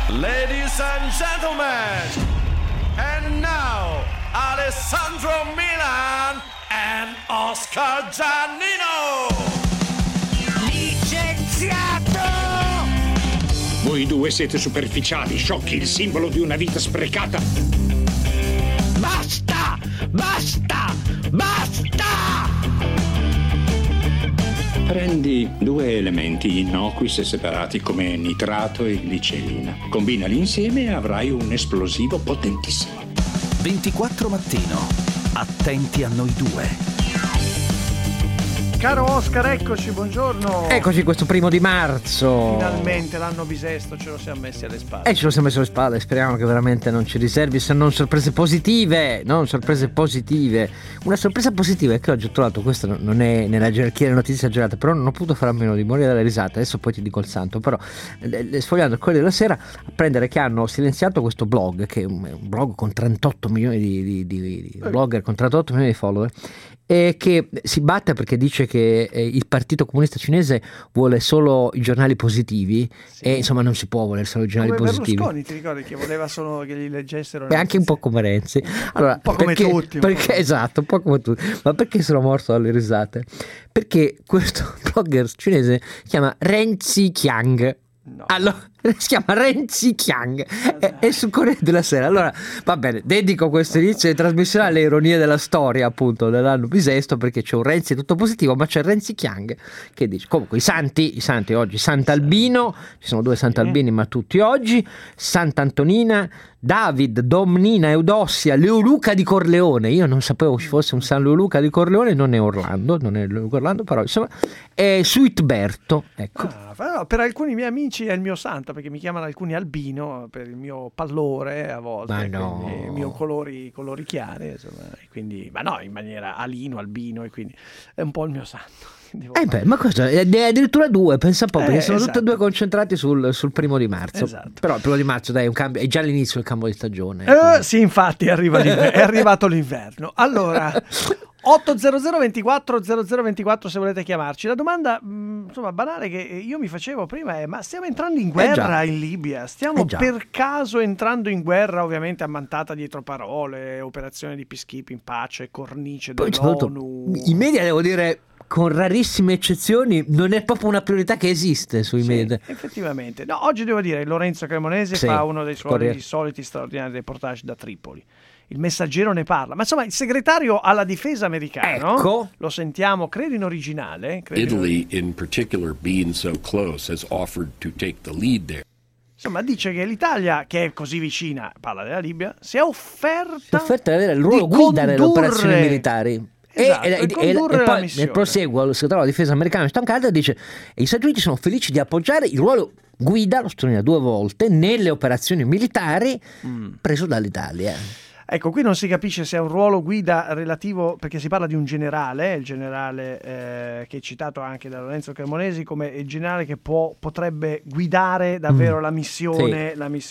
Ladies and gentlemen, and now Alessandro Milan and Oscar Giannino. Licenziato! Voi due siete superficiali, sciocchi, il simbolo di una vita sprecata. Basta! Basta! Basta! Prendi due elementi innocui se separati come nitrato e glicerina. Combinali insieme e avrai un esplosivo potentissimo. 24 mattino. Attenti a noi due. Caro Oscar, eccoci, buongiorno. Eccoci questo 1° Finalmente l'anno bisesto ce lo siamo messi alle spalle. ce lo siamo messi alle spalle. Speriamo che veramente non ci riservi se non sorprese positive. Non sorprese positive. Una sorpresa positiva è che oggi ho trovato, questo non è nella gerarchia delle notizie aggiornate, però non ho potuto fare a meno di morire dalle risate. Adesso poi ti dico il santo. Però sfogliando il Corriere della Sera, apprendere che hanno silenziato questo blog, che è un blog con 38 milioni di blogger, con 38 milioni di follower, e che si batte perché dice che il Partito Comunista Cinese vuole solo i giornali positivi, sì. E insomma non si può volere solo i giornali come positivi. Berlusconi, ti ricordi che voleva solo che li leggessero? Beh, anche un po' come Renzi. Allora, un po' come tutti. Perché, esatto, un po' come tutti. Ma perché sono morto dalle risate? Perché questo blogger cinese si chiama Renzi Qiang. No. Allora, si chiama Renzi Qiang, è sul Corriere della Sera. Allora, va bene, dedico questo inizio di trasmissione alle ironie della storia, appunto, dell'anno bisesto, perché c'è un Renzi tutto positivo, ma c'è Renzi Qiang che dice, comunque, i santi oggi, Sant'Albino, ci sono 2 Sant'Albini, ma tutti oggi, Sant'Antonina, David, Domnina, Eudossia, Leoluca di Corleone. Io non sapevo ci fosse un San Leoluca di Corleone, non è Orlando, però insomma, è Suitberto, ecco. Per alcuni miei amici è il mio santo, perché mi chiamano alcuni Albino per il mio pallore a volte, ma no, quindi il mio colori chiari, insomma, e quindi, ma no, in maniera albino, e quindi è un po' il mio santo. Ma cosa? È addirittura 2, pensa un po', perché sono esatto. tutti e 2 concentrati sul 1° marzo. Esatto. Però il 1° marzo, dai, è un cambio, è già l'inizio del cambio di stagione. Sì, infatti è arrivato l'inverno. Allora, 800 24 0024 se volete chiamarci. La domanda, insomma, banale che io mi facevo prima è: ma stiamo entrando in guerra in Libia? Stiamo per caso entrando in guerra, ovviamente ammantata dietro parole, operazione di peacekeeping, pace, cornice dell'ONU? I media, devo dire, con rarissime eccezioni, non è proprio una priorità che esiste sui media. Effettivamente. No, oggi devo dire Lorenzo Cremonesi fa uno dei suoi soliti straordinari reportage da Tripoli. Il Messaggero ne parla, ma insomma il segretario alla difesa americano, lo sentiamo, credo in originale. Italy in particular, being so close, has offered to take the lead there. Insomma, dice che l'Italia, che è così vicina, parla della Libia, si è offerta di avere il ruolo guida nelle operazioni militari. Esatto, e poi nel proseguo il segretario della difesa americano Stan Carter dice: e gli Stati Uniti sono felici di appoggiare il ruolo guida, lo sottolinea 2 volte, nelle operazioni militari preso dall'Italia. Ecco, qui non si capisce se è un ruolo guida relativo, perché si parla di un generale, il generale che è citato anche da Lorenzo Cremonesi come il generale che potrebbe guidare davvero la missione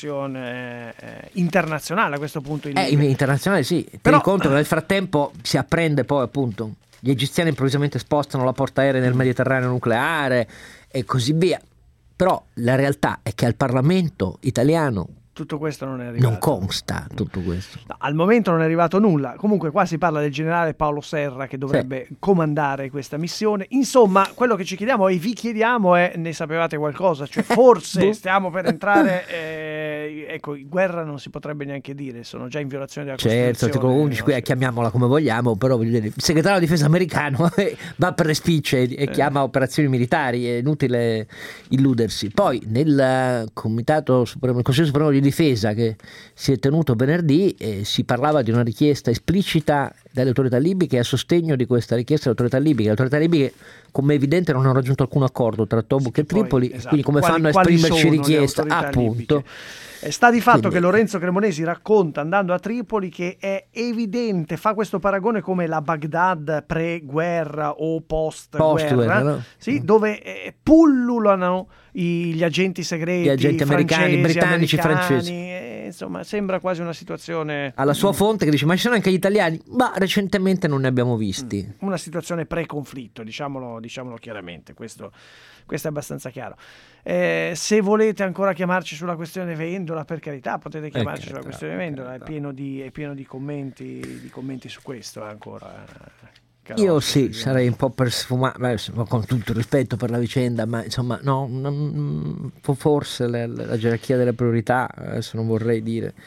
internazionale a questo punto. Internazionale, sì. Però, conto che nel frattempo si apprende poi, appunto, gli egiziani improvvisamente spostano la portaerei nel Mediterraneo nucleare e così via. Però la realtà è che al Parlamento italiano tutto questo non è arrivato. Non consta tutto questo. No, al momento non è arrivato nulla. Comunque qua si parla del generale Paolo Serra che dovrebbe comandare questa missione. Insomma, quello che ci chiediamo e vi chiediamo è: ne sapevate qualcosa? Cioè forse stiamo per entrare ecco, guerra non si potrebbe neanche dire, sono già in violazione della Costituzione. Certo, articolo 11, qui chiamiamola come vogliamo, però il segretario della difesa americano va per le spicce e chiama operazioni militari, è inutile illudersi. Poi nel Consiglio Supremo di Difesa che si è tenuto venerdì si parlava di una richiesta esplicita dalle autorità libiche a sostegno di questa richiesta delle autorità libiche. Le autorità libiche, come è evidente, non hanno raggiunto alcun accordo tra Tobruk e Tripoli, quindi come fanno a esprimerci richiesta? Appunto. Sta di fatto che Lorenzo Cremonesi racconta, andando a Tripoli, che è evidente, fa questo paragone come la Baghdad pre-guerra o post-guerra, no? Sì, dove pullulano gli agenti segreti, gli agenti americani, britannici, francesi. Insomma, sembra quasi una situazione... Alla sua fonte che dice, ma ci sono anche gli italiani? Ma recentemente non ne abbiamo visti. Una situazione pre-conflitto, diciamolo chiaramente, questo è abbastanza chiaro. Se volete ancora chiamarci sulla questione Vendola, per carità, potete chiamarci sulla questione Vendola, è pieno di commenti su questo ancora. Io sì, sarei un po' per sfumare, con tutto il rispetto per la vicenda, ma insomma forse la gerarchia delle priorità, adesso non vorrei dire,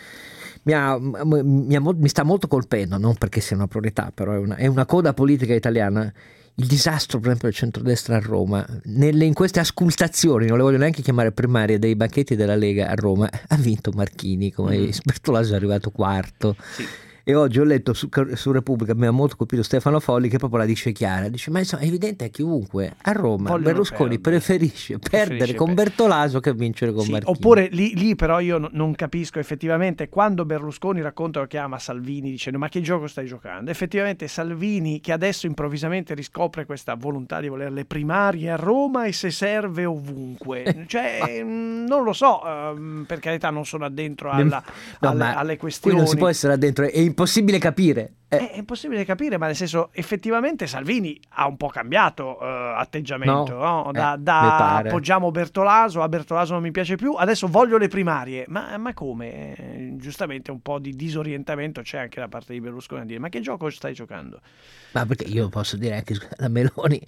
mi sta molto colpendo, non perché sia una priorità, però è una coda politica italiana. Il disastro, per esempio, del centrodestra a Roma, in queste auscultazioni, non le voglio neanche chiamare primarie, dei banchetti della Lega a Roma, ha vinto Marchini, come Bertolaso è arrivato quarto. Sì. E oggi ho letto su Repubblica, mi ha molto colpito Stefano Folli, che proprio la dice chiara, dice, ma insomma è evidente a chiunque, a Roma Berlusconi preferisce perdere con Bertolaso che vincere con Marchini. Oppure lì però io non capisco effettivamente, quando Berlusconi racconta o chiama Salvini dicendo ma che gioco stai giocando, effettivamente Salvini, che adesso improvvisamente riscopre questa volontà di volere le primarie a Roma e se serve ovunque, cioè non lo so, per carità non sono addentro alle questioni. Qui non si può essere addentro, è impossibile capire. È impossibile capire, ma nel senso, effettivamente Salvini ha un po' cambiato atteggiamento, no? Da appoggiamo Bertolaso, a Bertolaso non mi piace più, adesso voglio le primarie, ma come? Giustamente un po' di disorientamento c'è anche da parte di Berlusconi a dire ma che gioco stai giocando? Ma perché io posso dire anche a Meloni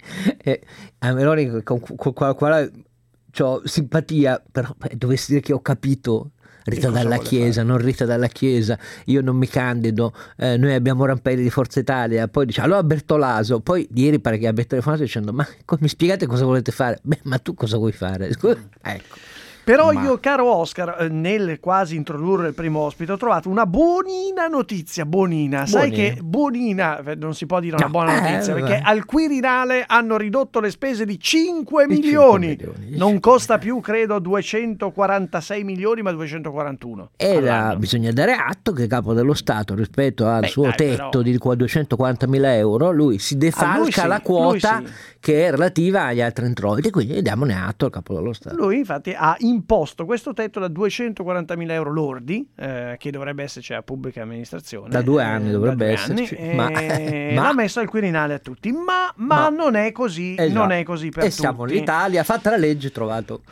con quale ho simpatia, però dovessi dire che ho capito Rita Dalla Chiesa, non Rita Dalla Chiesa, io non mi candido, noi abbiamo Rampelli di Forza Italia, poi dice allora Bertolaso, poi ieri pare che abbia telefonato dicendo ma mi spiegate cosa volete fare? Beh, ma tu cosa vuoi fare? Ecco. Però io, caro Oscar, nel quasi introdurre il primo ospite ho trovato una buonina notizia, sai che buonina, non si può dire una buona notizia, perché al Quirinale hanno ridotto le spese di 5 milioni, non costa più credo 246 milioni ma 241. Bisogna dare atto che il Capo dello Stato rispetto al suo tetto di 240.000 euro, lui si defalca la quota che è relativa agli altri introiti, quindi diamone atto al Capo dello Stato. Lui infatti ha imposto questo tetto da 240.000 euro lordi, che dovrebbe esserci a pubblica amministrazione. Da 2 anni dovrebbe esserci. Ma l'ha messo al Quirinale a tutti. Ma non è così, non è così per tutti. E siamo in Italia, fatta la legge, trovato,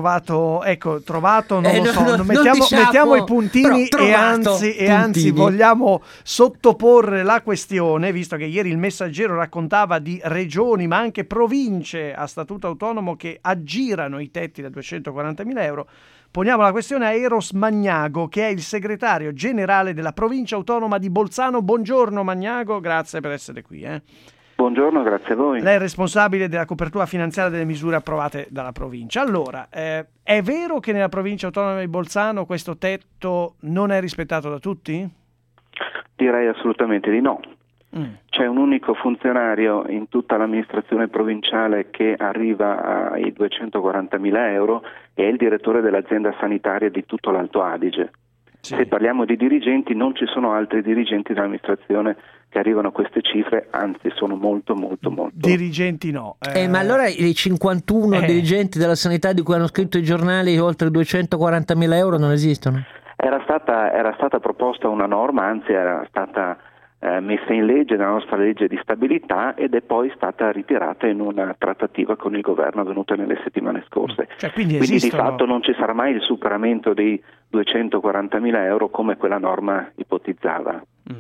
non lo so. Mettiamo i puntini e anzi vogliamo sottoporre la questione, visto che ieri il Messaggero raccontava di regioni, ma anche province a statuto autonomo che aggirano i tetti da 240.000 euro. Poniamo la questione a Eros Magnago, che è il segretario generale della provincia autonoma di Bolzano. Buongiorno Magnago, grazie per essere qui. Buongiorno, grazie a voi. Lei è responsabile della copertura finanziaria delle misure approvate dalla provincia. Allora, è vero che nella provincia autonoma di Bolzano questo tetto non è rispettato da tutti? Direi assolutamente di no. C'è un unico funzionario in tutta l'amministrazione provinciale che arriva ai 240.000 euro e è il direttore dell'azienda sanitaria di tutto l'Alto Adige. Sì. Se parliamo di dirigenti, non ci sono altri dirigenti dell'amministrazione che arrivano a queste cifre, anzi sono molto. Dirigenti no. Ma allora i 51 dirigenti della sanità di cui hanno scritto i giornali oltre 240.000 euro non esistono? Era stata proposta una norma, anzi era stata messa in legge nella nostra legge di stabilità ed è poi stata ritirata in una trattativa con il governo avvenuta nelle settimane scorse. Quindi di fatto non ci sarà mai il superamento dei 240.000 euro come quella norma ipotizzava.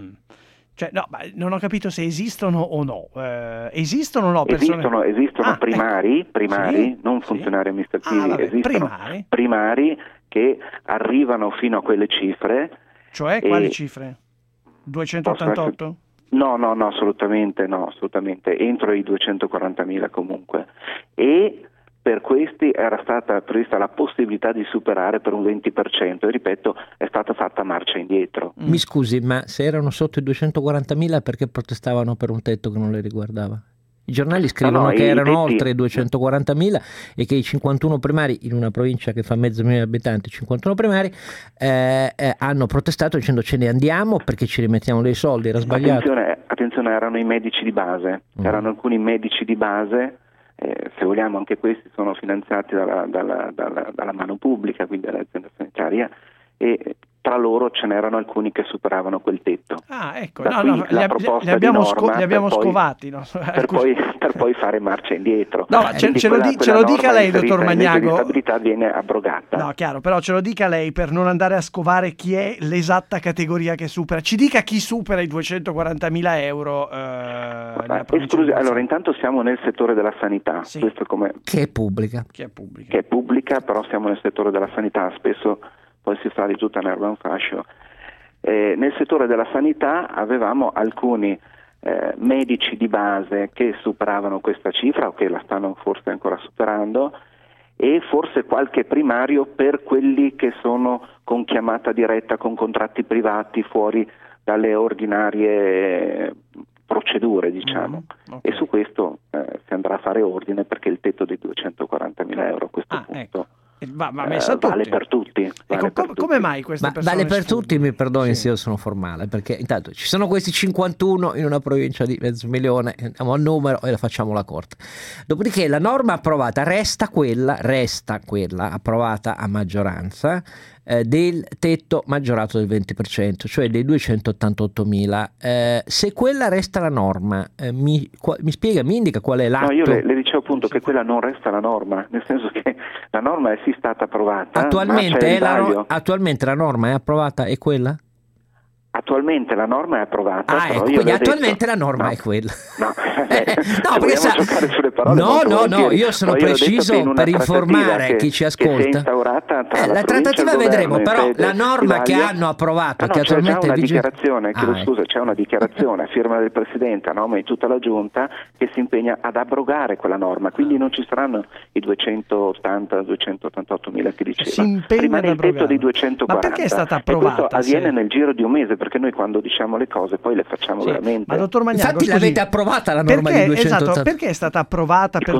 Non ho capito se esistono o no. Esistono o no persone? Esistono primari, sì, non funzionari amministrativi, esistono primari che arrivano fino a quelle cifre. Cioè quali cifre? 288? No, assolutamente entro i 240.000 comunque, e per questi era stata prevista la possibilità di superare per un 20% e ripeto è stata fatta marcia indietro. Mi scusi, ma se erano sotto i 240.000 perché protestavano per un tetto che non le riguardava? I giornali scrivono che erano oltre i 240.000 e che i 51 primari, in una provincia che fa mezzo milione di abitanti, 51 primari hanno protestato dicendo ce ne andiamo perché ci rimettiamo dei soldi. Era sbagliato. Attenzione, erano i medici di base, erano alcuni medici di base se vogliamo anche questi sono finanziati dalla mano pubblica, quindi dall'azienda sanitaria, e tra loro ce n'erano alcuni che superavano quel tetto. Ah, ecco, li abbiamo scovati, no? per poi fare marcia indietro. No, ce lo dica lei, dottor Magnago. La stabilità viene abrogata. No, chiaro, però ce lo dica lei per non andare a scovare chi è l'esatta categoria che supera. Ci dica chi supera i 240.000 euro. Allora, intanto siamo nel settore della sanità, sì. Questo che è pubblica. Che è pubblica, però siamo nel settore della sanità, spesso poi si fa di tutta l'erba un fascio. Nel settore della sanità avevamo alcuni medici di base che superavano questa cifra o che la stanno forse ancora superando, e forse qualche primario per quelli che sono con chiamata diretta, con contratti privati fuori dalle ordinarie procedure, diciamo. Okay. E su questo si andrà a fare ordine, perché il tetto di 240.000 euro a questo punto... Ecco. Vale per tutti. Come mai queste persone? Vale per tutti, mi perdoni se io sono formale, perché intanto ci sono questi 51 in una provincia di 500.000, andiamo al numero e la facciamo la corte. Dopodiché la norma approvata resta quella approvata a maggioranza del tetto maggiorato del 20%, cioè dei 288.000. Se quella resta la norma, mi indica qual è l'atto? No, io le dicevo appunto che quella non resta la norma, nel senso che la norma è sì stata approvata. Attualmente la norma è approvata, è quella? Attualmente la norma è approvata. Ah, ecco, quindi attualmente la norma è quella. No, giocare sulle parole. No, io sono preciso per informare chi ci ascolta. La trattativa vedremo, però la norma che hanno approvato, che attualmente è vigente. C'è una dichiarazione a firma del Presidente a nome di tutta la Giunta che si impegna ad abrogare quella norma, quindi non ci saranno i 288.000 che diceva. Rimane il tetto di 240. Ma perché è stata approvata? E questo avviene nel giro di un mese, perché noi quando diciamo le cose poi le facciamo veramente. Ma dottor Magnago, infatti l'avete approvata la norma di 280. Esatto, perché è stata approvata per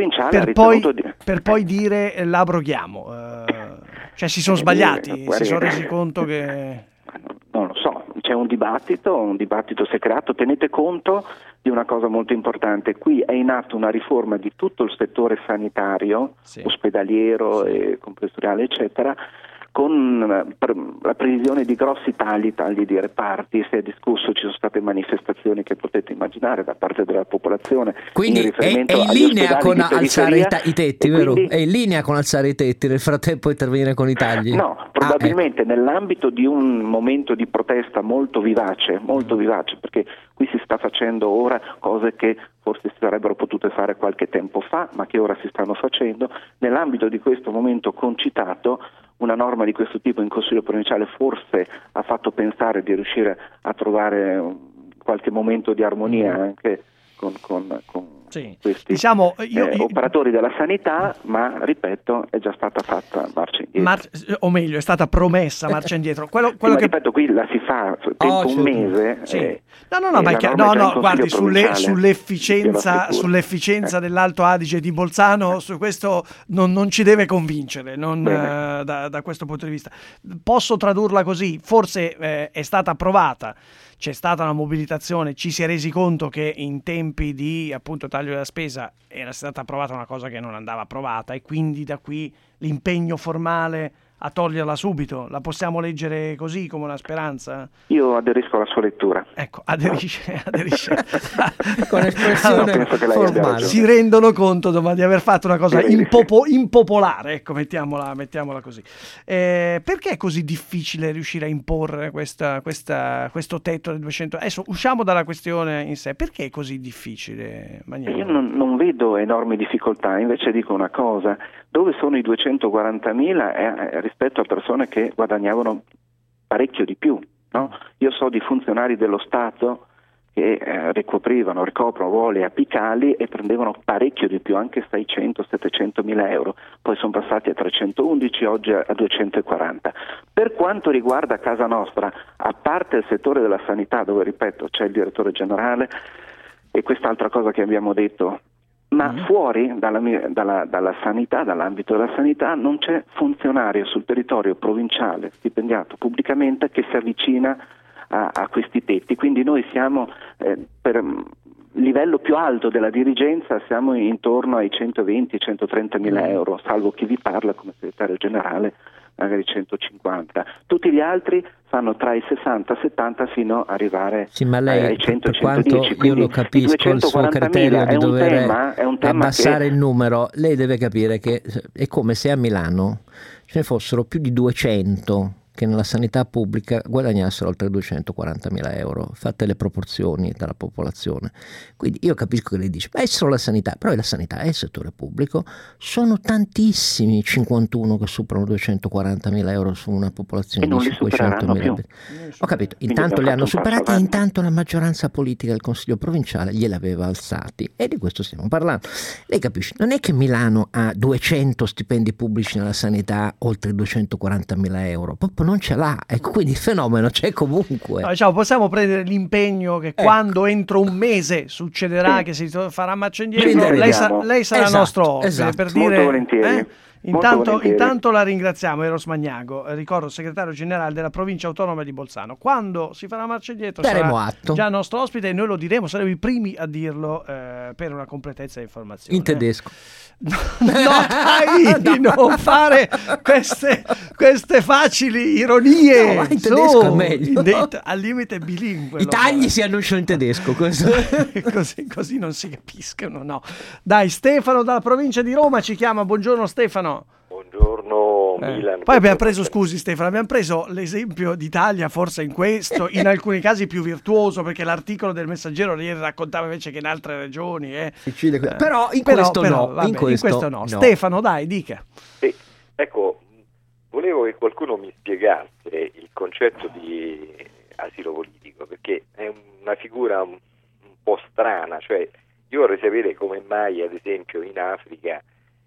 poi dire l'abroghiamo? Cioè si sono sbagliati, si sono resi conto che... Non lo so, c'è un dibattito si è creato. Tenete conto di una cosa molto importante: qui è in atto una riforma di tutto il settore sanitario, ospedaliero e comprensoриale eccetera, con la previsione di grossi tagli di reparti. Si è discusso, ci sono state manifestazioni che potete immaginare da parte della popolazione. Quindi è in linea con alzare i tetti, vero? È in linea con alzare i tetti, nel frattempo intervenire con i tagli? No, probabilmente nell'ambito di un momento di protesta molto vivace, perché qui si sta facendo ora cose che forse si sarebbero potute fare qualche tempo fa, ma che ora si stanno facendo. Nell'ambito di questo momento concitato, una norma di questo tipo in Consiglio provinciale forse ha fatto pensare di riuscire a trovare qualche momento di armonia anche con questi operatori della sanità, ma ripeto, è già stata fatta marcia indietro. O meglio, è stata promessa marcia indietro. Quello che... ripeto, qui la si fa tempo un mese. Guardi, sull'efficienza dell'Alto Adige di Bolzano, su questo non ci deve convincere, da questo punto di vista. Posso tradurla così: forse è stata approvata, c'è stata una mobilitazione, ci si è resi conto che in tempi di appunto taglio della spesa era stata approvata una cosa che non andava approvata, e quindi da qui l'impegno formale a toglierla subito. La possiamo leggere così, come una speranza? Io aderisco alla sua lettura. Ecco, aderisce. Con espressione formale. Si rendono conto di aver fatto una cosa impopolare, ecco, mettiamola così. Perché è così difficile riuscire a imporre questo tetto del 200? Adesso usciamo dalla questione in sé. Perché è così difficile, Magnago? Io non vedo enormi difficoltà, invece dico una cosa: dove sono i 240.000 rispetto a persone che guadagnavano parecchio di più, no? Io so di funzionari dello Stato che ricoprono ruoli apicali e prendevano parecchio di più, anche 600-700.000 euro, poi sono passati a 311, oggi a 240. Per quanto riguarda casa nostra, a parte il settore della sanità, dove ripeto c'è il direttore generale e quest'altra cosa che abbiamo detto, ma fuori dalla sanità, dall'ambito della sanità, non c'è funzionario sul territorio provinciale stipendiato pubblicamente che si avvicina a questi tetti. Quindi noi siamo livello più alto della dirigenza siamo intorno ai 120-130 mila euro, salvo chi vi parla come segretario generale magari 150. Tutti gli altri fanno tra i 60-70 fino ad arrivare ma lei, ai 100 per quanto 110. io lo capisco, il suo criterio di dover abbassare il numero, lei deve capire che è come se a Milano ce ne fossero più di 200 che nella sanità pubblica guadagnassero oltre 240.000 euro, fatte le proporzioni della popolazione. Quindi io capisco che lei dice, ma è solo la sanità, però la sanità è il settore pubblico, sono tantissimi 51 che superano 240.000 euro su una popolazione di 500.000. Ho capito, intanto li hanno superati e intanto la maggioranza politica del Consiglio provinciale gliel'aveva alzati, e di questo stiamo parlando. Lei capisce, non è che Milano ha 200 stipendi pubblici nella sanità oltre 240.000 euro, proprio non ce l'ha, ecco, quindi il fenomeno c'è comunque. No, diciamo, possiamo prendere l'impegno che quando entro un mese succederà che si farà marcia indietro, lei sarà nostro ospite per molto dire volentieri. Intanto la ringraziamo, Eros Magnago, ricordo segretario generale della provincia autonoma di Bolzano. Quando si farà marcia indietro sarà già nostro ospite e noi lo diremo, saremo i primi a dirlo per una completezza di informazione. In tedesco. No, dai, di non fare queste facili ironie. No, in tedesco è meglio. Al limite bilingue. I tagli si annunciano in tedesco. Così non si capiscono, no. Dai, Stefano dalla provincia di Roma ci chiama. Buongiorno Stefano. Buongiorno Milan. Poi abbiamo preso, scusi Stefano, abbiamo preso l'esempio d'Italia forse in questo, in alcuni casi più virtuoso, perché l'articolo del Messaggero ieri raccontava invece che in altre regioni però in questo no. Stefano, dai, dica. Sì, ecco, volevo che qualcuno mi spiegasse il concetto di asilo politico, perché è una figura un po' strana, cioè io vorrei sapere come mai ad esempio in Africa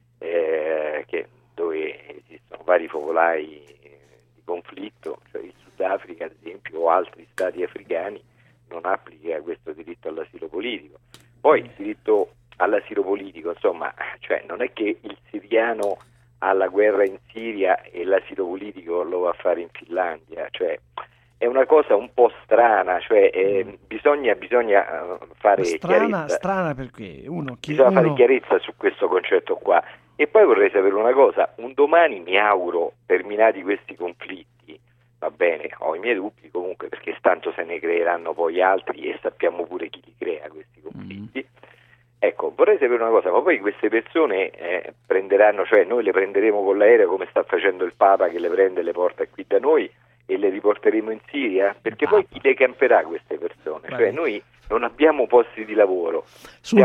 dove esistono vari focolai di conflitto, cioè il Sudafrica ad esempio o altri stati africani, non applica questo diritto all'asilo politico. Poi il diritto all'asilo politico, insomma, cioè non è che il siriano ha la guerra in Siria e l'asilo politico lo va a fare in Finlandia, cioè è una cosa un po' strana, cioè bisogna fare chiarezza. Strana perché bisogna fare chiarezza su questo concetto qua. E poi vorrei sapere una cosa, un domani mi auguro, terminati questi conflitti, va bene, ho i miei dubbi comunque, perché tanto se ne creeranno poi altri e sappiamo pure chi li crea questi conflitti. Ecco, vorrei sapere una cosa, ma poi queste persone prenderanno, cioè noi le prenderemo con l'aereo come sta facendo il Papa, che le prende e le porta qui da noi e le riporteremo in Siria? Perché poi chi le camperà queste persone? Cioè noi non abbiamo posti di lavoro. Sul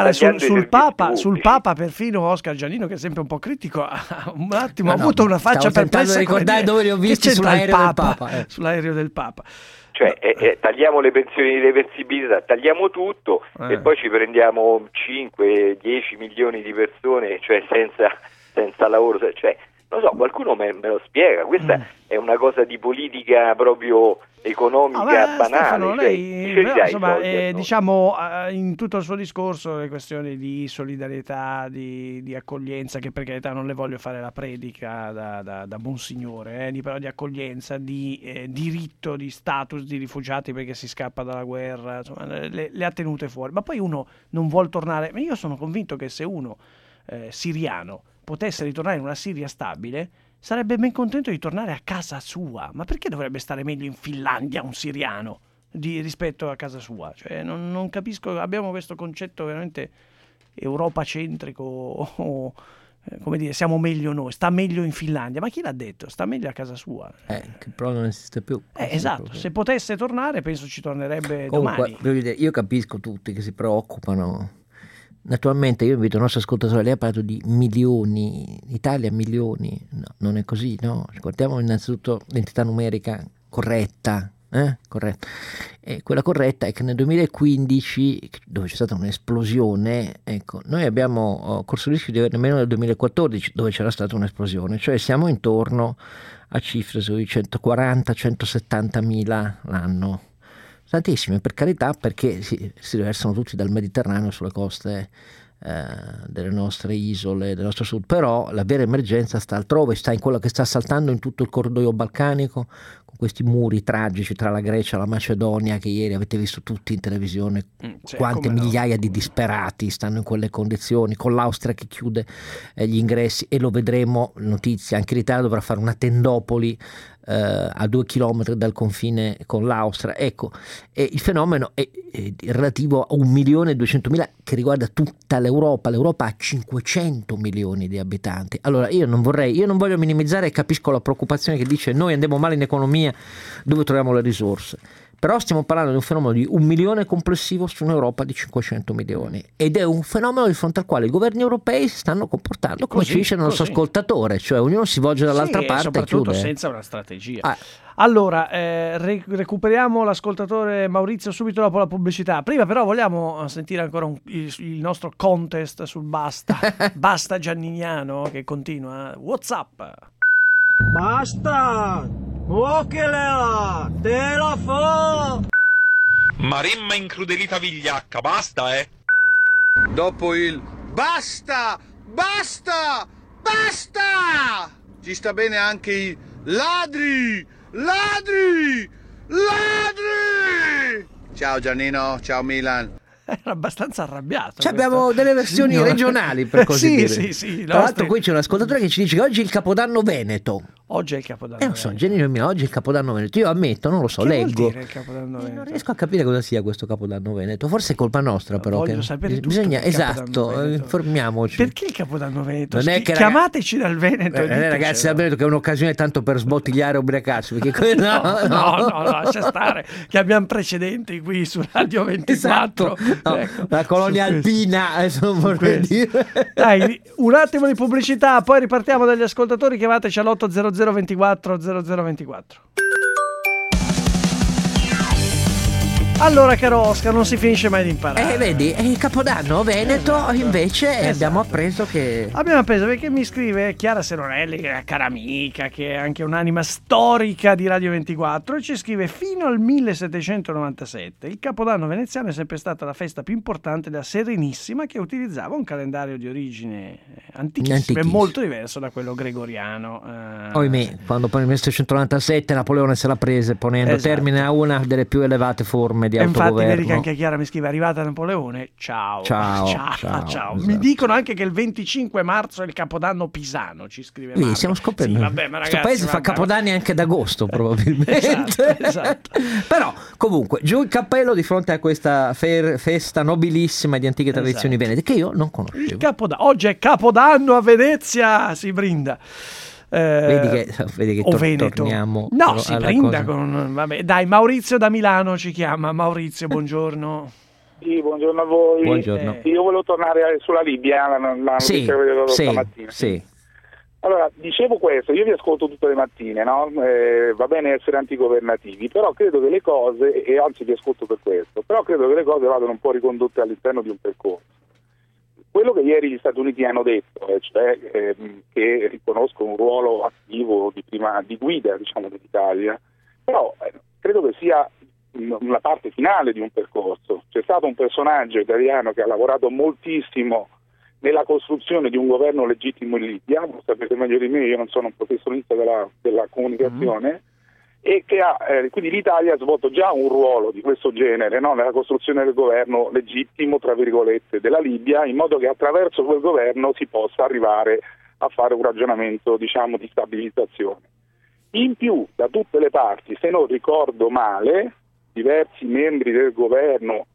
Papa perfino Oscar Giannino, che è sempre un po' critico, ha un attimo avuto una faccia perplessa. Ricordare dove li ho visti sull'aereo del Papa. Cioè tagliamo le pensioni di reversibilità, tagliamo tutto e poi ci prendiamo 5-10 milioni di persone, cioè senza lavoro, cioè non so, qualcuno me lo spiega. Questa è una cosa di politica proprio economica banale. Stefano, diciamo in tutto il suo discorso le questioni di solidarietà, di accoglienza, che per carità non le voglio fare la predica da buon signore, però di accoglienza, di diritto, di status di rifugiati perché si scappa dalla guerra, insomma, le ha tenute fuori. Ma poi uno non vuol tornare. Ma io sono convinto che se uno siriano potesse ritornare in una Siria stabile, sarebbe ben contento di tornare a casa sua. Ma perché dovrebbe stare meglio in Finlandia un siriano rispetto a casa sua? Cioè, non capisco, abbiamo questo concetto veramente europacentrico, come dire, siamo meglio noi, sta meglio in Finlandia. Ma chi l'ha detto? Sta meglio a casa sua. Che però non esiste più. Esatto, se potesse tornare penso ci tornerebbe comunque, domani. Io capisco tutti che si preoccupano. Naturalmente io invito il nostro ascoltatore, lei ha parlato di milioni, Italia milioni, no, non è così, no? Guardiamo innanzitutto l'entità numerica corretta, corretta. E quella corretta è che nel 2015, dove c'è stata un'esplosione, ecco, noi abbiamo corso il rischio di averne meno nel 2014, dove c'era stata un'esplosione, cioè siamo intorno a cifre sui 140-170 mila l'anno. Tantissime, per carità, perché si riversano tutti dal Mediterraneo sulle coste delle nostre isole, del nostro sud, però la vera emergenza sta altrove, sta in quello che sta saltando in tutto il corridoio balcanico, con questi muri tragici tra la Grecia e la Macedonia, che ieri avete visto tutti in televisione, quante migliaia di disperati stanno in quelle condizioni, con l'Austria che chiude gli ingressi, e lo vedremo, notizia, anche l'Italia dovrà fare una tendopoli a 2 chilometri dal confine con l'Austria. Ecco, il fenomeno è relativo a 1.200.000 che riguarda tutta l'Europa. L'Europa ha 500 milioni di abitanti. Allora io non voglio minimizzare, capisco la preoccupazione che dice noi andiamo male in economia, dove troviamo le risorse? Però stiamo parlando di un fenomeno di 1 milione complessivo su un'Europa di 500 milioni, ed è un fenomeno di fronte al quale i governi europei si stanno comportando come ci dice il nostro ascoltatore, cioè ognuno si volge dall'altra parte soprattutto e chiude. senza una strategia. Allora, recuperiamo l'ascoltatore Maurizio subito dopo la pubblicità. Prima però vogliamo sentire ancora il nostro contest sul Basta Gianniniano, che continua. WhatsApp. Basta! Muochela! Te la fa! Marimma incrudelita vigliacca, basta, Dopo il basta! Basta! Basta! Ci sta bene anche i ladri! Ladri! Ladri! Ciao Giannino, ciao Milan. Era abbastanza arrabbiato. Abbiamo delle versioni regionali, per così dire. Sì. Tra l'altro qui c'è un ascoltatore che ci dice che oggi è il Capodanno Veneto. Oggi è il Capodanno. Non so, Giannino mio, oggi è il Capodanno Veneto. Io ammetto, non lo so, che leggo. Vuol dire il Capodanno Veneto? Non riesco a capire cosa sia questo Capodanno Veneto. Forse è colpa nostra, però. Voglio sapere tutto bisogna, del Capodanno esatto, Veneto. Informiamoci. Perché il Capodanno Veneto? Non è che chiamateci dal Veneto. Ragazzi, dal Veneto, che è un'occasione tanto per sbottigliare e ubriacarsi. Perché no, lascia stare, che abbiamo precedenti qui su Radio 24. Esatto. No, ecco, la colonia alpina, adesso non vorrei dire. Dai, un attimo di pubblicità, poi ripartiamo dagli ascoltatori. Chiamateci all'800 24 0024. Allora, caro Oscar, non si finisce mai di imparare. Vedi, il Capodanno Veneto invece abbiamo appreso che... Abbiamo appreso, perché mi scrive Chiara Seronelli, che è una cara amica, che è anche un'anima storica di Radio 24, e ci scrive: fino al 1797 il Capodanno veneziano è sempre stata la festa più importante della Serenissima, che utilizzava un calendario di origine antichissimo e molto diverso da quello gregoriano. Ohimè, quando poi nel 1797 Napoleone se l'ha prese, ponendo termine a una delle più elevate forme di autogoverno. Infatti vedi che anche Chiara mi scrive: arrivata Napoleone, ciao. Mi dicono anche che il 25 marzo è il Capodanno pisano, ci scrive Marco. Stiamo scoprendo. Sì, vabbè, ma ragazzi, questo paese fa Capodanni anche ad agosto probabilmente. Esatto. Però comunque giù il cappello di fronte a questa festa nobilissima di antiche tradizioni venete, che io non conoscevo. Oggi è Capodanno a Venezia, si brinda. Vedi che torniamo. No, si brinda con... Vabbè, dai, Maurizio da Milano ci chiama. Maurizio, buongiorno. Sì, buongiorno a voi. Buongiorno. Io volevo tornare sulla Libia, la notizia che avevo stamattina. Sì. Allora, dicevo questo, io vi ascolto tutte le mattine, no? Va bene essere antigovernativi, però credo che le cose, e anzi vi ascolto per questo, però credo che le cose vadano un po' ricondotte all'interno di un percorso. Quello che ieri gli Stati Uniti hanno detto, cioè che riconoscono un ruolo attivo di guida, diciamo, dell'Italia, però credo che sia la parte finale di un percorso. C'è stato un personaggio italiano che ha lavorato moltissimo nella costruzione di un governo legittimo in Libia, lo sapete meglio di me, io non sono un professionista della comunicazione, e che quindi l'Italia ha svolto già un ruolo di questo genere, no? Nella costruzione del governo legittimo, tra virgolette, della Libia, in modo che attraverso quel governo si possa arrivare a fare un ragionamento, diciamo, di stabilizzazione. In più, da tutte le parti, se non ricordo male, diversi membri del governo,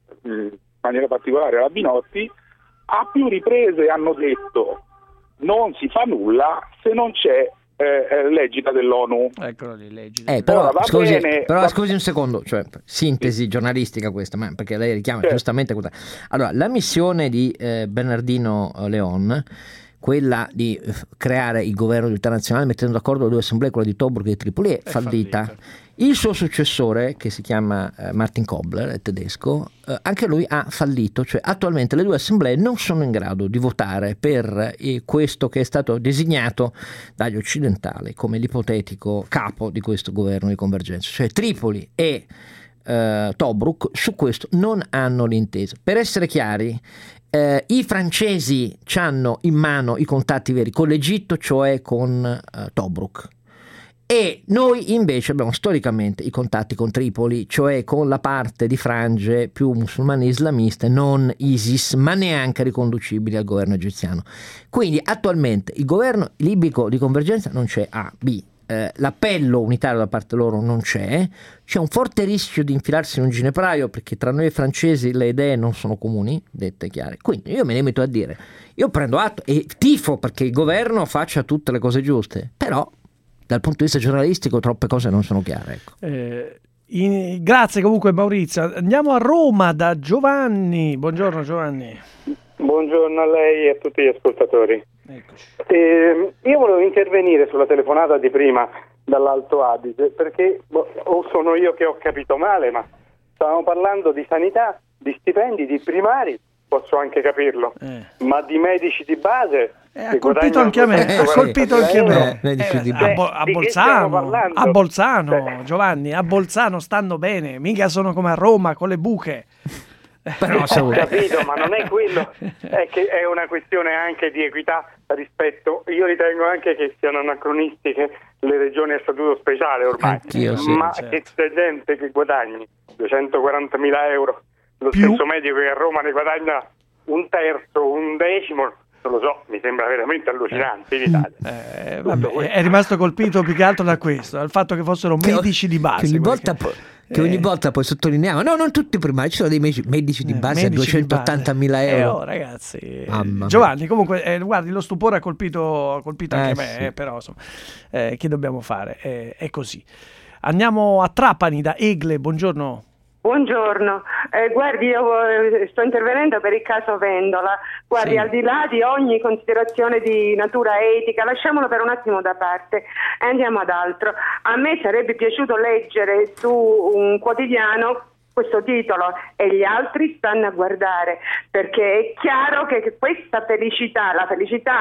in maniera particolare la Binotti, a più riprese hanno detto: non si fa nulla se non c'è l'egida dell'ONU. Eccolo lì, l'egida. Però scusi un secondo, cioè sintesi giornalistica questa, ma perché lei richiama giustamente questa. Allora, la missione di Bernardino Leon, quella di creare il governo di unità nazionale mettendo d'accordo le due assemblee, quella di Tobruk e di Tripoli, è fallita. Il suo successore, che si chiama Martin Kobler, è tedesco, anche lui ha fallito, cioè attualmente le due assemblee non sono in grado di votare per questo che è stato designato dagli occidentali come l'ipotetico capo di questo governo di convergenza, cioè Tripoli e Tobruk su questo non hanno l'intesa. Per essere chiari, i francesi hanno in mano i contatti veri con l'Egitto, cioè con Tobruk. E noi invece abbiamo storicamente i contatti con Tripoli, cioè con la parte di frange più musulmane islamiste, non ISIS, ma neanche riconducibili al governo egiziano. Quindi attualmente il governo libico di convergenza non c'è, A, B. L'appello unitario da parte loro non c'è un forte rischio di infilarsi in un ginepraio, perché tra noi francesi le idee non sono comuni, dette chiare. Quindi io me ne metto a dire, io prendo atto e tifo perché il governo faccia tutte le cose giuste, però dal punto di vista giornalistico troppe cose non sono chiare, ecco. Grazie comunque Maurizio. Andiamo a Roma da Giovanni. Buongiorno Giovanni. Buongiorno a lei e a tutti gli ascoltatori. Eccoci. Io volevo intervenire sulla telefonata di prima dall'Alto Adige, perché o sono io che ho capito male, ma stavamo parlando di sanità, di stipendi, di primari, posso anche capirlo, ma di medici di base ha colpito anche a me, a Bolzano, Giovanni, a Bolzano stanno bene, mica sono come a Roma con le buche. Però ho capito, ma non è quello, è che è una questione anche di equità rispetto. Io ritengo anche che siano anacronistiche le regioni a statuto speciale ormai. Anch'io, sì, ma certo. che c'è gente che guadagni 240.000 euro, lo stesso medico che a Roma ne guadagna un terzo, un decimo, non lo so, mi sembra veramente allucinante in Italia. Vabbè, è rimasto colpito più che altro da questo, dal fatto che fossero medici di base. Che ogni volta poi sottolineiamo, no, non tutti i primari, ci sono dei medici di base a 280.000 euro. Ragazzi, Giovanni, comunque, guardi, lo stupore ha colpito anche me, sì. però insomma, che dobbiamo fare? È così. Andiamo a Trapani da Egle, buongiorno. Buongiorno, guardi, io sto intervenendo per il caso Vendola. Guardi, Sì. Al di là di ogni considerazione di natura etica, lasciamolo per un attimo da parte e andiamo ad altro. A me sarebbe piaciuto leggere su un quotidiano questo titolo: e gli altri stanno a guardare, perché è chiaro che questa felicità, la felicità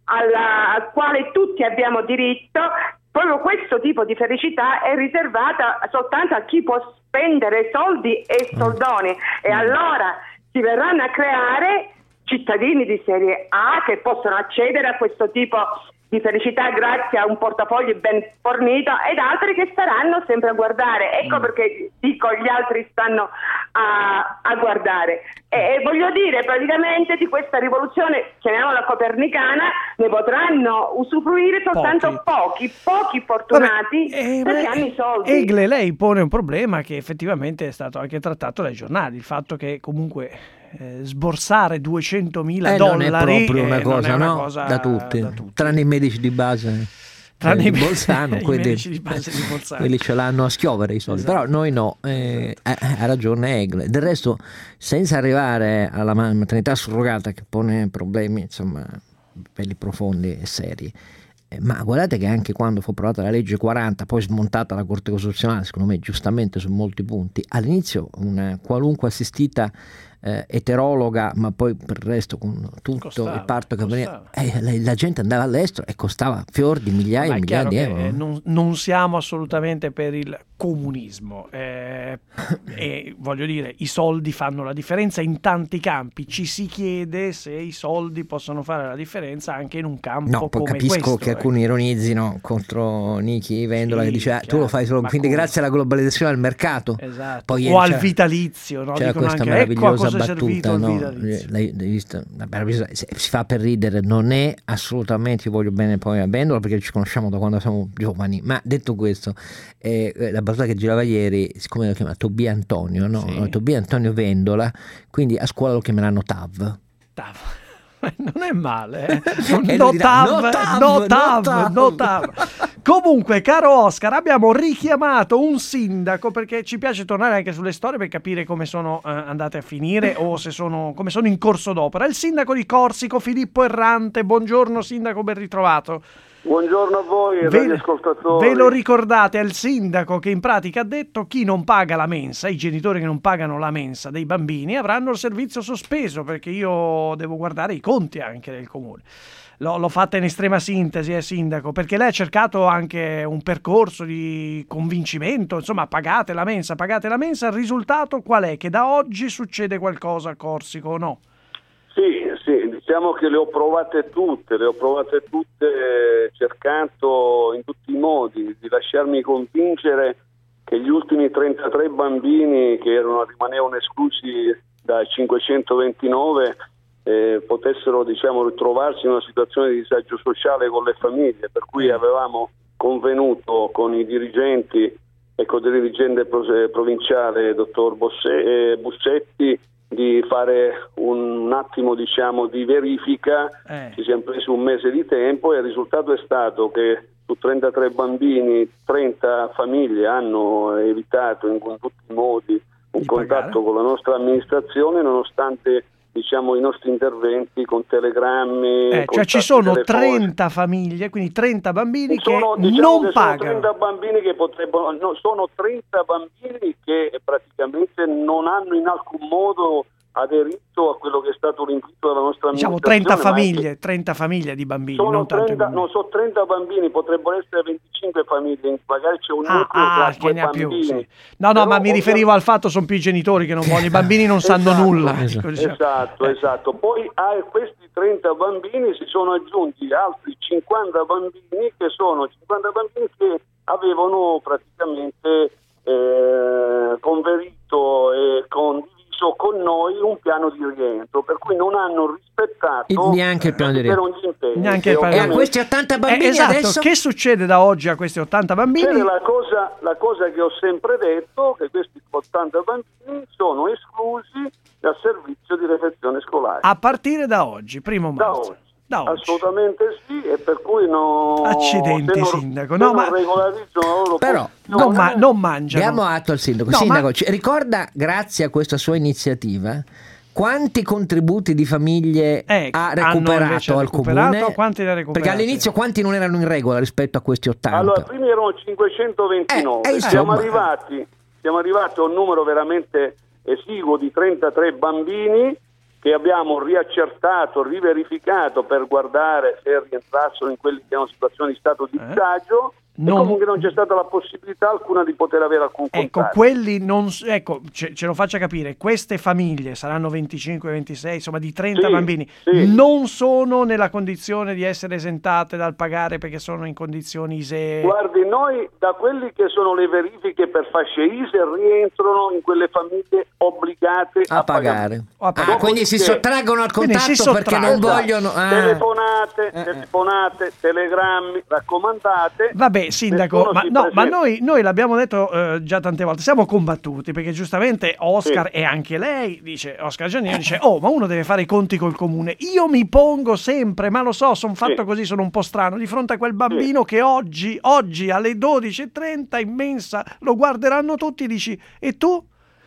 alla quale tutti abbiamo diritto, proprio questo tipo di felicità è riservata soltanto a chi può spendere soldi e soldoni, e allora si verranno a creare cittadini di serie A che possono accedere a questo tipo di felicità grazie a un portafoglio ben fornito, ed altri che staranno sempre a guardare. Ecco perché dico gli altri stanno a guardare. E voglio dire, praticamente di questa rivoluzione, chiamiamola copernicana, ne potranno usufruire soltanto pochi fortunati, perché hanno i soldi. Egle, lei pone un problema che effettivamente è stato anche trattato dai giornali, il fatto che comunque sborsare $200.000 non è proprio una cosa, non è una no? cosa da tutti, tranne i medici di base. Tranne di Bolzano, i medici di base di Bolzano. Quelli ce l'hanno a schiovere i soldi, però noi no. Ha ragione Egle. Del resto, senza arrivare alla maternità surrogata, che pone problemi insomma belli profondi e seri, ma guardate che anche quando fu approvata la legge 40, poi smontata la Corte Costituzionale, secondo me giustamente su molti punti, all'inizio una qualunque assistita eterologa, ma poi per il resto con tutto il parto che veniva, la gente andava all'estero e costava fior di migliaia e migliaia di euro. Non siamo assolutamente per il comunismo, e voglio dire, i soldi fanno la differenza in tanti campi. Ci si chiede se i soldi possono fare la differenza anche in un campo come capisco questo. Che alcuni ironizzino contro Nichi Vendola, che dice tu lo fai solo quindi grazie alla globalizzazione del mercato, esatto. Poi o al vitalizio, no? C'era Dicono questa anche, meravigliosa ecco a cosa è servito il vitalizio. L'hai visto? Si fa per ridere, non è assolutamente, io voglio bene poi a Vendola perché ci conosciamo da quando siamo giovani, ma detto questo, la battuta che girava ieri, siccome lo chiama Tobia Antonio, no? Sì. Tobia Antonio Vendola, quindi a scuola lo chiameranno TAV. Non è male, no TAV. Comunque, caro Oscar, abbiamo richiamato un sindaco perché ci piace tornare anche sulle storie per capire come sono andate a finire o se come sono in corso d'opera. Il sindaco di Corsico, Filippo Errante. Buongiorno sindaco, ben ritrovato. Buongiorno a voi e agli ascoltatori. Ve lo ricordate, è il sindaco che in pratica ha detto: chi non paga la mensa, i genitori che non pagano la mensa dei bambini avranno il servizio sospeso, perché io devo guardare i conti anche del comune. L'ho fatta in estrema sintesi, sindaco, perché lei ha cercato anche un percorso di convincimento, insomma, pagate la mensa, il risultato qual è? Che da oggi succede qualcosa a Corsico o no? Sì, diciamo che le ho provate tutte cercando in tutti i modi di lasciarmi convincere che gli ultimi 33 bambini che rimanevano esclusi dai 529 potessero, diciamo, ritrovarsi in una situazione di disagio sociale con le famiglie, per cui avevamo convenuto con i dirigenti e con il dirigente provinciale, dottor Bussetti, di fare un attimo, diciamo, di verifica. Ci siamo presi un mese di tempo e il risultato è stato che su 33 bambini 30 famiglie hanno evitato in tutti i modi un contatto con la nostra amministrazione, nonostante, diciamo, i nostri interventi con telegrammi. Cioè ci sono 30 famiglie, quindi 30 bambini che non pagano. Sono 30 bambini che sono 30 bambini che praticamente non hanno in alcun modo aderito a quello che è stato l'invito della nostra amministrazione. Diciamo 30 famiglie di bambini, non tanto bambini. Non so, 30 bambini, potrebbero essere 25 famiglie, magari c'è un nucleo tra che ne ha bambini. più, sì. No, ma mi riferivo al fatto sono più i genitori che non vogliono, i bambini non sanno nulla. Esatto. Poi a questi 30 bambini si sono aggiunti altri 50 bambini che avevano praticamente converito e condiviso con noi un piano di rientro, per cui non hanno rispettato neanche il piano di rientro. E a questi 80 bambini adesso che succede da oggi a questi 80 bambini? La cosa che ho sempre detto, che questi 80 bambini sono esclusi dal servizio di refezione scolastica a partire da oggi, 1° marzo. Da oggi. Assolutamente sì, e per cui accidenti, sindaco. No, ma però non mangiano. Diamo atto al sindaco. Sindaco, ci ricorda, grazie a questa sua iniziativa, quanti contributi di famiglie ha recuperato al comune? Quanti ne ha recuperati? Perché all'inizio quanti non erano in regola rispetto a questi 80? Allora, prima erano 529. Siamo arrivati a un numero veramente esiguo di 33 bambini che abbiamo riaccertato, riverificato per guardare se rientrassero in quelli che erano situazioni di stato di disagio. E comunque non c'è stata la possibilità alcuna di poter avere alcun contatto. Ecco, quelli non, ce lo faccia capire, queste famiglie saranno 25, 26, insomma di 30 bambini, non sono nella condizione di essere esentate dal pagare perché sono in condizioni ISEE. Guardi, noi da quelli che sono le verifiche per fasce ISEE rientrano in quelle famiglie obbligate a pagare. Quindi si sottraggono al contatto perché non vogliono telefonate, telegrammi, raccomandate. Vabbè, sindaco, ma noi l'abbiamo detto già tante volte, siamo combattuti perché giustamente Oscar e anche lei Oscar Giannino dice ma uno deve fare i conti col comune. Io mi pongo sempre, ma lo so, sono fatto così, sono un po' strano di fronte a quel bambino che oggi alle 12:30 in mensa lo guarderanno tutti, dici e tu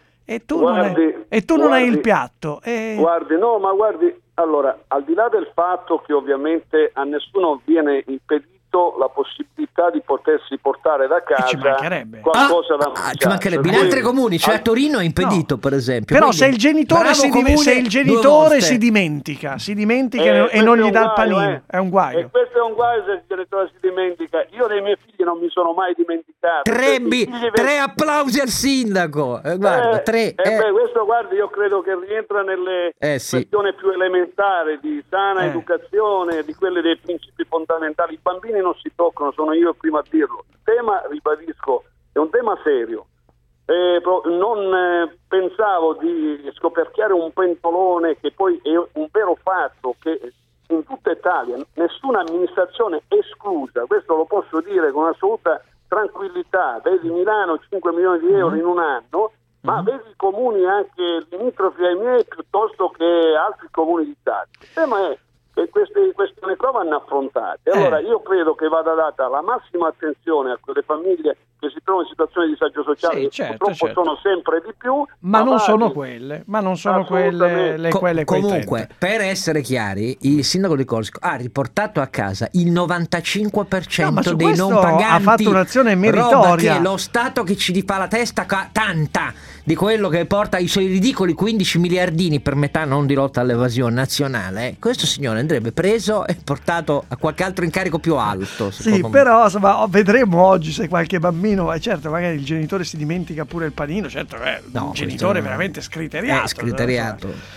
non hai il piatto. Guardi, allora, al di là del fatto che ovviamente a nessuno viene impedito la possibilità di potersi portare da casa qualcosa da mangiare. Ci mancherebbe. In altri comuni, cioè a Torino è impedito, per esempio. Però se il genitore si dimentica e non gli dà il panino, è un guaio. E questo è un guaio se il genitore si dimentica. Io dei miei figli non mi sono mai dimenticato. 3 applausi al sindaco. Guarda, 3. Questo, guardi, io credo che rientra nelle questioni più elementari di sana educazione, di quelle dei principi fondamentali. I bambini non si toccano, sono io il primo a dirlo. Il tema, ribadisco, è un tema serio. Non pensavo di scoperchiare un pentolone, che poi è un vero fatto che in tutta Italia nessuna amministrazione esclusa, questo lo posso dire con assoluta tranquillità. Vedi Milano 5 milioni di euro in un anno, ma vedi comuni anche limitrofi ai miei piuttosto che altri comuni d'Italia. Il tema è che queste questioni qua vanno affrontate. Allora io credo che vada data la massima attenzione a quelle famiglie che si trovano in situazioni di disagio sociale, purtroppo sono sempre di più, ma non sono quelle, quelle comunque 30. Per essere chiari, il sindaco di Corsico ha riportato a casa il 95% dei non paganti. Ha fatto un'azione meritoria. Che lo Stato che ci fa la testa tanta di quello che porta i suoi ridicoli 15 miliardini per metà non di lotta all'evasione nazionale. Questo signore andrebbe preso e portato a qualche altro incarico più alto. Sì, però insomma, vedremo oggi se qualche bambino, certo, magari il genitore si dimentica pure il panino, certo, un genitore veramente scriteriato.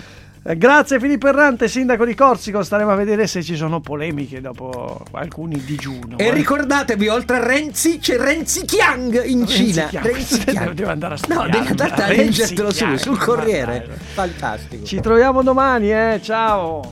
Grazie Filippo Errante, sindaco di Corsico. Staremo a vedere se ci sono polemiche dopo alcuni digiuno. E ricordatevi, oltre a Renzi c'è Renzi Chiang in Cina. Renzi Chiang. Devo andare a studiare. No, devi andare a leggertelo sul Corriere. Fantastico. Ci troviamo domani, ciao.